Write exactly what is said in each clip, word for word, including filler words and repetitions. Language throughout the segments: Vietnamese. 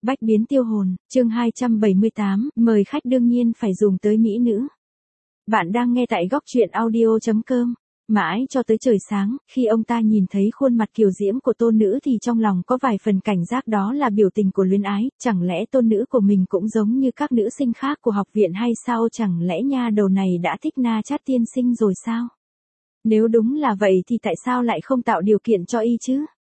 Bách biến tiêu hồn, chương hai trăm bảy mươi tám, mời khách đương nhiên phải dùng tới mỹ nữ. Bạn đang nghe tại góc truyện audio chấm com. Mãi cho tới trời sáng, khi ông ta nhìn thấy khuôn mặt kiều diễm của tôn nữ thì trong lòng có vài phần cảnh giác, đó là biểu tình của luyến ái, chẳng lẽ tôn nữ của mình cũng giống như các nữ sinh khác của học viện hay sao, chẳng lẽ nha đầu này đã thích Na Chát tiên sinh rồi sao? Nếu đúng là vậy thì tại sao lại không tạo điều kiện cho y chứ?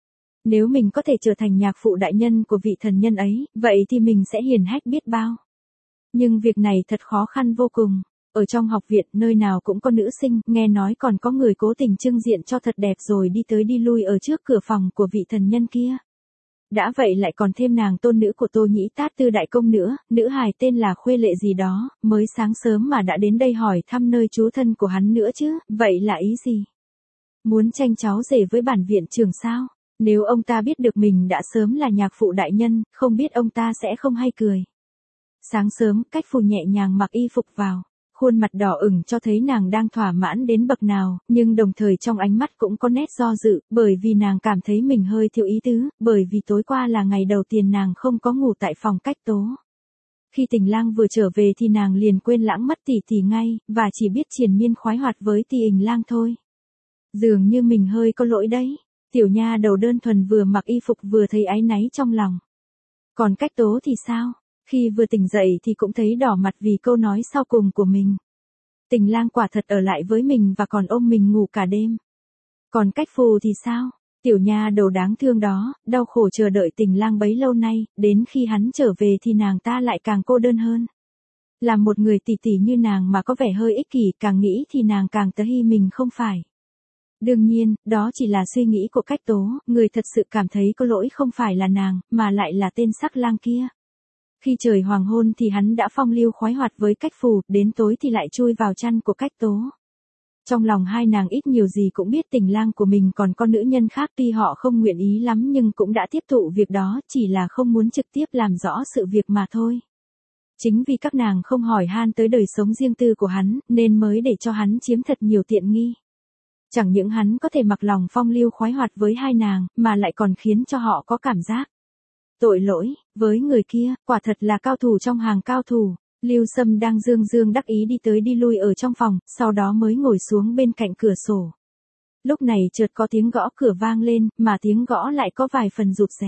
Nếu mình có thể trở thành nhạc phụ đại nhân của vị thần nhân ấy, vậy thì mình sẽ hiền hách biết bao. Nhưng việc này thật khó khăn vô cùng. Ở trong học viện, nơi nào cũng có nữ sinh, nghe nói còn có người cố tình trưng diện cho thật đẹp rồi đi tới đi lui ở trước cửa phòng của vị thần nhân kia. Đã vậy lại còn thêm nàng tôn nữ của Tô Nhĩ Tát Tư đại công nữa, nữ hài tên là Khuê Lệ gì đó, mới sáng sớm mà đã đến đây hỏi thăm nơi trú thân của hắn nữa chứ, vậy là ý gì? Muốn tranh cháu rể với bản viện trưởng sao? Nếu ông ta biết được mình đã sớm là nhạc phụ đại nhân, không biết ông ta sẽ không hay cười. Sáng sớm, Cách Phù nhẹ nhàng mặc y phục vào. Khuôn mặt đỏ ửng cho thấy nàng đang thỏa mãn đến bậc nào, nhưng đồng thời trong ánh mắt cũng có nét do dự, bởi vì nàng cảm thấy mình hơi thiếu ý tứ, bởi vì tối qua là ngày đầu tiên nàng không có ngủ tại phòng Cách Tố. Khi Tình Lang vừa trở về thì nàng liền quên lãng mất tỷ tỷ ngay, và chỉ biết triền miên khoái hoạt với Tỷ Hình Lang thôi. Dường như mình hơi có lỗi đấy. Tiểu nha đầu đơn thuần vừa mặc y phục vừa thấy áy náy trong lòng. Còn Cách Tố thì sao? Khi vừa tỉnh dậy thì cũng thấy đỏ mặt vì câu nói sau cùng của mình. Tình Lang quả thật ở lại với mình và còn ôm mình ngủ cả đêm. Còn Cách Phù thì sao? Tiểu nha đầu đáng thương đó, đau khổ chờ đợi Tình Lang bấy lâu nay, đến khi hắn trở về thì nàng ta lại càng cô đơn hơn. Là một người tỷ tỷ như nàng mà có vẻ hơi ích kỷ, càng nghĩ thì nàng càng thấy mình không phải. Đương nhiên, đó chỉ là suy nghĩ của Cách Tố, người thật sự cảm thấy có lỗi không phải là nàng, mà lại là tên sắc lang kia. Khi trời hoàng hôn thì hắn đã phong lưu khoái hoạt với Cách Phù, đến tối thì lại chui vào chăn của Cách Tố. Trong lòng hai nàng ít nhiều gì cũng biết Tình Lang của mình còn có nữ nhân khác, tuy họ không nguyện ý lắm nhưng cũng đã tiếp thụ việc đó, chỉ là không muốn trực tiếp làm rõ sự việc mà thôi. Chính vì các nàng không hỏi han tới đời sống riêng tư của hắn, nên mới để cho hắn chiếm thật nhiều tiện nghi. Chẳng những hắn có thể mặc lòng phong lưu khoái hoạt với hai nàng, mà lại còn khiến cho họ có cảm giác tội lỗi, với người kia, quả thật là cao thủ trong hàng cao thủ. Lưu Sâm đang dương dương đắc ý đi tới đi lui ở trong phòng, sau đó mới ngồi xuống bên cạnh cửa sổ. Lúc này chợt có tiếng gõ cửa vang lên, mà tiếng gõ lại có vài phần rụt rè.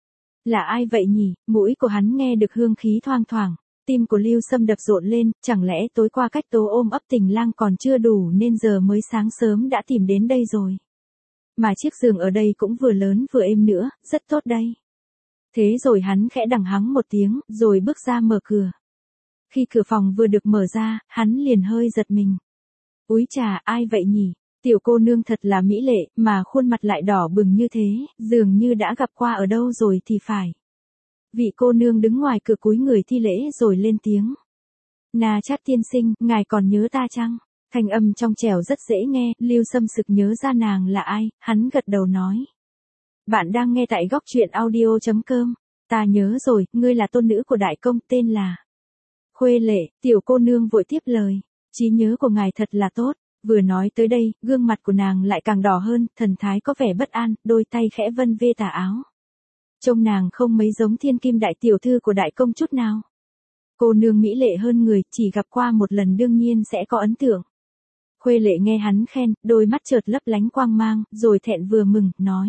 Là ai vậy nhỉ? Mũi của hắn nghe được hương khí thoang thoảng. Tim của Lưu Sâm đập rộn lên, chẳng lẽ tối qua Cách Tố ôm ấp Tình Lang còn chưa đủ nên giờ mới sáng sớm đã tìm đến đây rồi. Mà chiếc giường ở đây cũng vừa lớn vừa êm nữa, rất tốt đây. Thế rồi hắn khẽ đằng hắng một tiếng, rồi bước ra mở cửa. Khi cửa phòng vừa được mở ra, hắn liền hơi giật mình. Úi chà, ai vậy nhỉ? Tiểu cô nương thật là mỹ lệ, mà khuôn mặt lại đỏ bừng như thế, dường như đã gặp qua ở đâu rồi thì phải. Vị cô nương đứng ngoài cửa cúi người thi lễ rồi lên tiếng. Na Chát tiên sinh, ngài còn nhớ ta chăng? Thanh âm trong trẻo rất dễ nghe, Lưu Sâm sực nhớ ra nàng là ai, hắn gật đầu nói. Bạn đang nghe tại góc truyện audio chấm com. Ta nhớ rồi, ngươi là tôn nữ của đại công, tên là Khuê Lệ. Tiểu cô nương vội tiếp lời. Trí nhớ của ngài thật là tốt. Vừa nói tới đây, gương mặt của nàng lại càng đỏ hơn, thần thái có vẻ bất an, đôi tay khẽ vân vê tà áo. Trông nàng không mấy giống thiên kim đại tiểu thư của đại công chút nào. Cô nương mỹ lệ hơn người, chỉ gặp qua một lần đương nhiên sẽ có ấn tượng. Khuê Lệ nghe hắn khen, đôi mắt chợt lấp lánh quang mang, rồi thẹn vừa mừng, nói.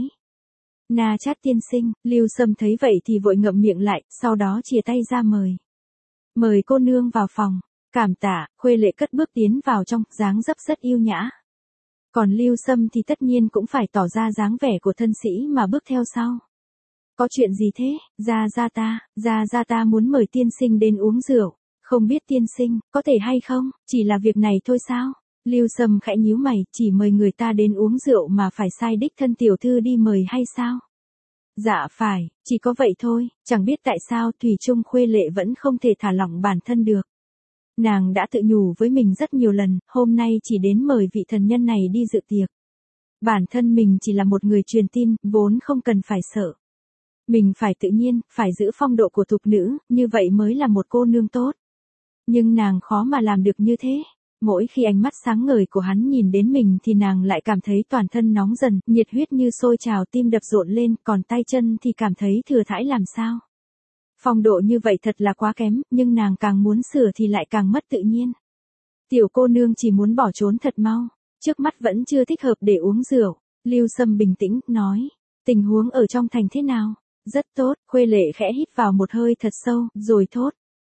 Na Chát tiên sinh. Lưu Sâm thấy vậy thì vội ngậm miệng lại, sau đó chìa tay ra mời. Mời cô nương vào phòng. Cảm tạ. Khuê Lệ cất bước tiến vào trong, dáng dấp rất yêu nhã. Còn Lưu Sâm thì tất nhiên cũng phải tỏ ra dáng vẻ của thân sĩ mà bước theo sau. Có chuyện gì thế? Gia gia ta, gia gia ta muốn mời tiên sinh đến uống rượu. Không biết tiên sinh, có thể hay không? Chỉ là việc này thôi sao? Lưu Sâm khẽ nhíu mày, chỉ mời người ta đến uống rượu mà phải sai đích thân tiểu thư đi mời hay sao? Dạ phải, chỉ có vậy thôi, chẳng biết tại sao Thủy Chung Khuê Lệ vẫn không thể thả lỏng bản thân được. Nàng đã tự nhủ với mình rất nhiều lần, hôm nay chỉ đến mời vị thần nhân này đi dự tiệc. Bản thân mình chỉ là một người truyền tin, vốn không cần phải sợ. Mình phải tự nhiên, phải giữ phong độ của thục nữ, như vậy mới là một cô nương tốt. Nhưng nàng khó mà làm được như thế. Mỗi khi ánh mắt sáng ngời của hắn nhìn đến mình thì nàng lại cảm thấy toàn thân nóng dần, nhiệt huyết như sôi trào, tim đập rộn lên, còn tay chân thì cảm thấy thừa thãi làm sao. Phong độ như vậy thật là quá kém, nhưng nàng càng muốn sửa thì lại càng mất tự nhiên. Tiểu cô nương chỉ muốn bỏ trốn thật mau, trước mắt vẫn chưa thích hợp để uống rượu. Lưu Sâm bình tĩnh, nói, tình huống ở trong thành thế nào? Rất tốt, Khuê Lệ khẽ hít vào một hơi thật sâu, rồi thốt.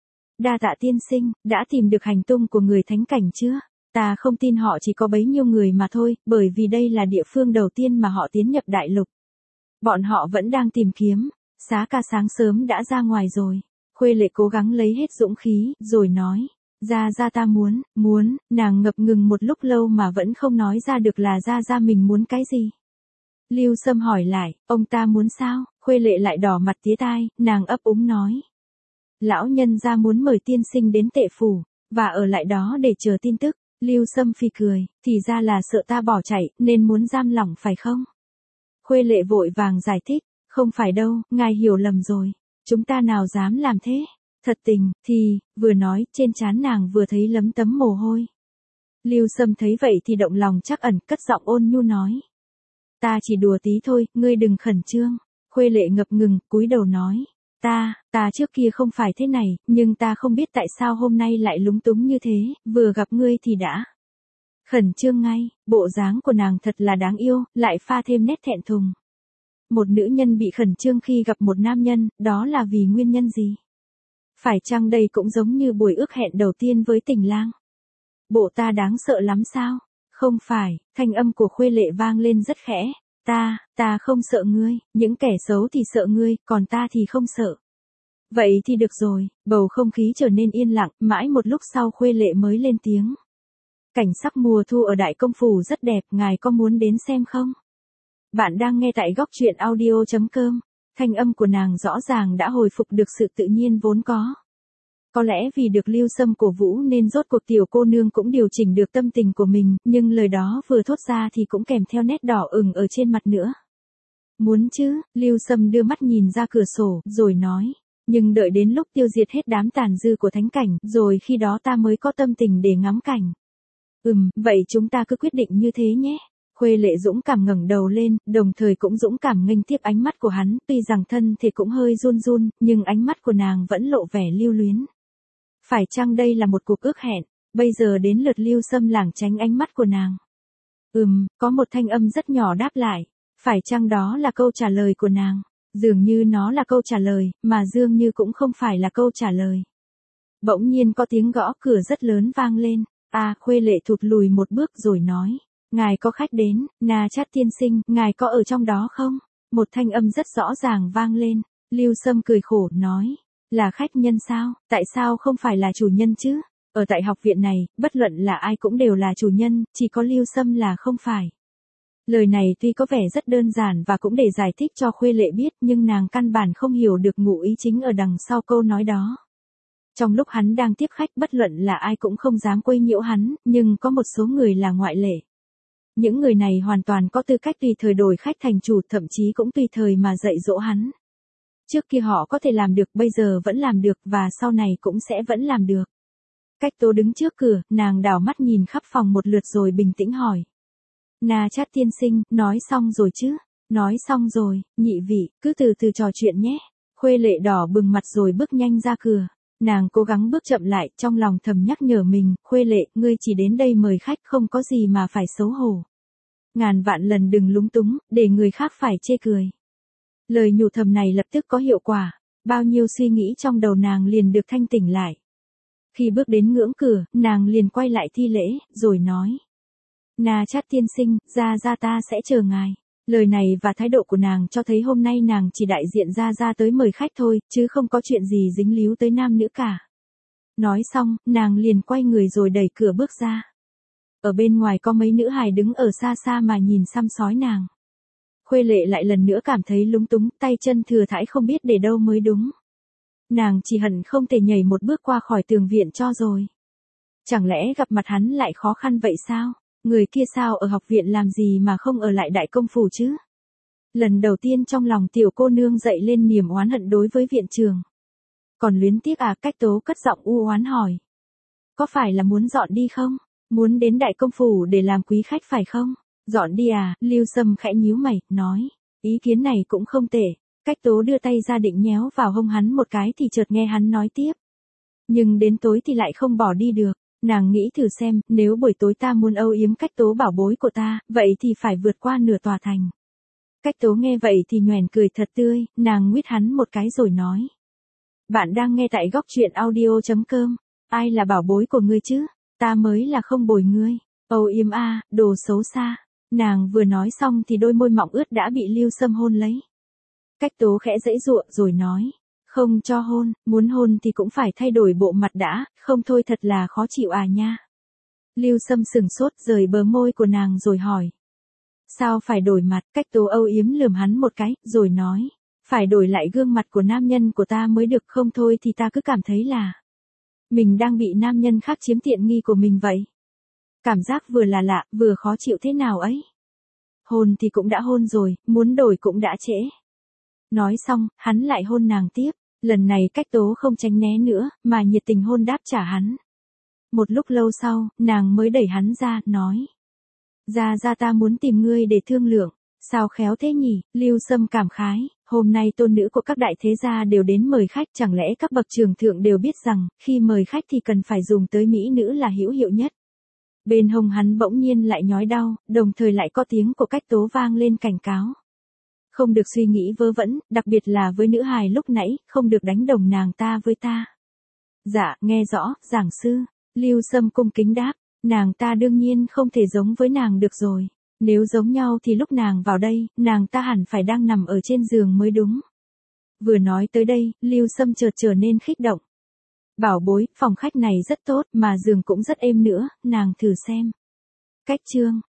Đa tạ tiên sinh, đã tìm được hành tung của người thánh cảnh chưa? Ta không tin họ chỉ có bấy nhiêu người mà thôi, bởi vì đây là địa phương đầu tiên mà họ tiến nhập đại lục. Bọn họ vẫn đang tìm kiếm, Xá Ca sáng sớm đã ra ngoài rồi. Khuê Lệ cố gắng lấy hết dũng khí, rồi nói, ra ra ta muốn, muốn, nàng ngập ngừng một lúc lâu mà vẫn không nói ra được là ra ra mình muốn cái gì. Lưu Sâm hỏi lại, ông ta muốn sao? Khuê Lệ lại đỏ mặt tía tai, nàng ấp úng nói. Lão nhân gia muốn mời tiên sinh đến Tệ Phủ, và ở lại đó để chờ tin tức. Lưu Sâm phì cười, thì ra là sợ ta bỏ chạy, nên muốn giam lỏng phải không? Khuê Lệ vội vàng giải thích, không phải đâu, ngài hiểu lầm rồi, chúng ta nào dám làm thế. Thật tình, thì, vừa nói, trên trán nàng vừa thấy lấm tấm mồ hôi. Lưu Sâm thấy vậy thì động lòng trắc ẩn, cất giọng ôn nhu nói. Ta chỉ đùa tí thôi, ngươi đừng khẩn trương. Khuê Lệ ngập ngừng, cúi đầu nói. Ta, ta trước kia không phải thế này, nhưng ta không biết tại sao hôm nay lại lúng túng như thế, vừa gặp ngươi thì đã khẩn trương ngay. Bộ dáng của nàng thật là đáng yêu, lại pha thêm nét thẹn thùng. Một nữ nhân bị khẩn trương khi gặp một nam nhân, đó là vì nguyên nhân gì? Phải chăng đây cũng giống như buổi ước hẹn đầu tiên với Tình Lang? Bộ ta đáng sợ lắm sao? Không phải, thanh âm của Khuê Lệ vang lên rất khẽ. Ta, ta không sợ ngươi, những kẻ xấu thì sợ ngươi, còn ta thì không sợ. Vậy thì được rồi, bầu không khí trở nên yên lặng, mãi một lúc sau Khuê Lệ mới lên tiếng. Cảnh sắc mùa thu ở Đại Công Phủ rất đẹp, ngài có muốn đến xem không? Bạn đang nghe tại góc truyện audio chấm com, thanh âm của nàng rõ ràng đã hồi phục được sự tự nhiên vốn có. Có lẽ vì được Lưu Sâm cổ vũ nên rốt cuộc tiểu cô nương cũng điều chỉnh được tâm tình của mình, nhưng lời đó vừa thốt ra thì cũng kèm theo nét đỏ ửng ở trên mặt nữa. Muốn chứ, Lưu Sâm đưa mắt nhìn ra cửa sổ, rồi nói, nhưng đợi đến lúc tiêu diệt hết đám tàn dư của thánh cảnh, rồi khi đó ta mới có tâm tình để ngắm cảnh. Ừm, vậy chúng ta cứ quyết định như thế nhé. Khuê Lệ dũng cảm ngẩng đầu lên, đồng thời cũng dũng cảm nghênh tiếp ánh mắt của hắn, tuy rằng thân thể cũng hơi run run, nhưng ánh mắt của nàng vẫn lộ vẻ lưu luyến. Phải chăng đây là một cuộc ước hẹn? Bây giờ đến lượt Lưu Sâm lảng tránh ánh mắt của nàng. Ừm, có một thanh âm rất nhỏ đáp lại. Phải chăng đó là câu trả lời của nàng? Dường như nó là câu trả lời, mà dường như cũng không phải là câu trả lời. Bỗng nhiên có tiếng gõ cửa rất lớn vang lên. À, Khuê Lệ thụt lùi một bước rồi nói. Ngài có khách đến, Na Chát tiên sinh, ngài có ở trong đó không? Một thanh âm rất rõ ràng vang lên. Lưu Sâm cười khổ, nói. Là khách nhân sao, tại sao không phải là chủ nhân chứ? Ở tại học viện này, bất luận là ai cũng đều là chủ nhân, chỉ có Lưu Sâm là không phải. Lời này tuy có vẻ rất đơn giản và cũng để giải thích cho Khuê Lệ biết, nhưng nàng căn bản không hiểu được ngụ ý chính ở đằng sau câu nói đó. Trong lúc hắn đang tiếp khách, bất luận là ai cũng không dám quấy nhiễu hắn, nhưng có một số người là ngoại lệ. Những người này hoàn toàn có tư cách tùy thời đổi khách thành chủ, thậm chí cũng tùy thời mà dạy dỗ hắn. Trước kia họ có thể làm được, bây giờ vẫn làm được, và sau này cũng sẽ vẫn làm được. Cách Tố đứng trước cửa, nàng đảo mắt nhìn khắp phòng một lượt rồi bình tĩnh hỏi. Na Chát tiên sinh, nói xong rồi chứ? Nói xong rồi, nhị vị, cứ từ từ trò chuyện nhé. Khuê Lệ đỏ bừng mặt rồi bước nhanh ra cửa. Nàng cố gắng bước chậm lại, trong lòng thầm nhắc nhở mình, Khuê Lệ, ngươi chỉ đến đây mời khách, không có gì mà phải xấu hổ. Ngàn vạn lần đừng lúng túng, để người khác phải chê cười. Lời nhủ thầm này lập tức có hiệu quả, bao nhiêu suy nghĩ trong đầu nàng liền được thanh tỉnh lại. Khi bước đến ngưỡng cửa, nàng liền quay lại thi lễ, rồi nói. Na Chát tiên sinh, ra ra ta sẽ chờ ngài. Lời này và thái độ của nàng cho thấy hôm nay nàng chỉ đại diện ra ra tới mời khách thôi, chứ không có chuyện gì dính líu tới nam nữ cả. Nói xong, nàng liền quay người rồi đẩy cửa bước ra. Ở bên ngoài có mấy nữ hài đứng ở xa xa mà nhìn xăm sói nàng. Khuê Lệ lại lần nữa cảm thấy lúng túng, tay chân thừa thãi không biết để đâu mới đúng. Nàng chỉ hận không thể nhảy một bước qua khỏi tường viện cho rồi. Chẳng lẽ gặp mặt hắn lại khó khăn vậy sao? Người kia sao ở học viện làm gì mà không ở lại Đại Công Phủ chứ? Lần đầu tiên trong lòng tiểu cô nương dậy lên niềm oán hận đối với viện trường. Còn luyến tiếc à? Cách Tố cất giọng u oán hỏi. Có phải là muốn dọn đi không? Muốn đến Đại Công Phủ để làm quý khách phải không? Dọn đi à? Lưu Sâm khẽ nhíu mày, nói. Ý kiến này cũng không tệ. Cách Tố đưa tay ra định nhéo vào hông hắn một cái thì chợt nghe hắn nói tiếp. Nhưng đến tối thì lại không bỏ đi được. Nàng nghĩ thử xem, nếu buổi tối ta muốn âu yếm Cách Tố bảo bối của ta, vậy thì phải vượt qua nửa tòa thành. Cách Tố nghe vậy thì nhoẻn cười thật tươi, nàng nguyết hắn một cái rồi nói. Bạn đang nghe tại góc truyện audio.com. Ai là bảo bối của ngươi chứ? Ta mới là không bồi ngươi. Âu yếm a, đồ xấu xa. Nàng vừa nói xong thì đôi môi mọng ướt đã bị Lưu Sâm hôn lấy. Cách Tố khẽ giãy giụa rồi nói. Không cho hôn, muốn hôn thì cũng phải thay đổi bộ mặt đã, không thôi thật là khó chịu à nha. Lưu Sâm sừng sốt rời bờ môi của nàng rồi hỏi. Sao phải đổi mặt? Cách Tố âu yếm lườm hắn một cái, rồi nói. Phải đổi lại gương mặt của nam nhân của ta mới được, không thôi thì ta cứ cảm thấy là mình đang bị nam nhân khác chiếm tiện nghi của mình vậy. Cảm giác vừa là lạ, vừa khó chịu thế nào ấy. Hôn thì cũng đã hôn rồi, muốn đổi cũng đã trễ. Nói xong, hắn lại hôn nàng tiếp. Lần này Cách Tố không tránh né nữa, mà nhiệt tình hôn đáp trả hắn. Một lúc lâu sau, nàng mới đẩy hắn ra, nói. Ra ra ta muốn tìm ngươi để thương lượng. Sao khéo thế nhỉ? Lưu Sâm cảm khái. Hôm nay tôn nữ của các đại thế gia đều đến mời khách, chẳng lẽ các bậc trưởng thượng đều biết rằng, khi mời khách thì cần phải dùng tới mỹ nữ là hữu hiệu nhất. Bên hông hắn bỗng nhiên lại nhói đau, đồng thời lại có tiếng của Cách Tố vang lên cảnh cáo. Không được suy nghĩ vớ vẩn, đặc biệt là với nữ hài lúc nãy, không được đánh đồng nàng ta với ta. Dạ, nghe rõ, giảng sư. Lưu Sâm cung kính đáp, nàng ta đương nhiên không thể giống với nàng được rồi. Nếu giống nhau thì lúc nàng vào đây, nàng ta hẳn phải đang nằm ở trên giường mới đúng. Vừa nói tới đây, Lưu Sâm chợt trở nên khích động. Bảo bối, phòng khách này rất tốt, mà giường cũng rất êm nữa, nàng thử xem. Cách chương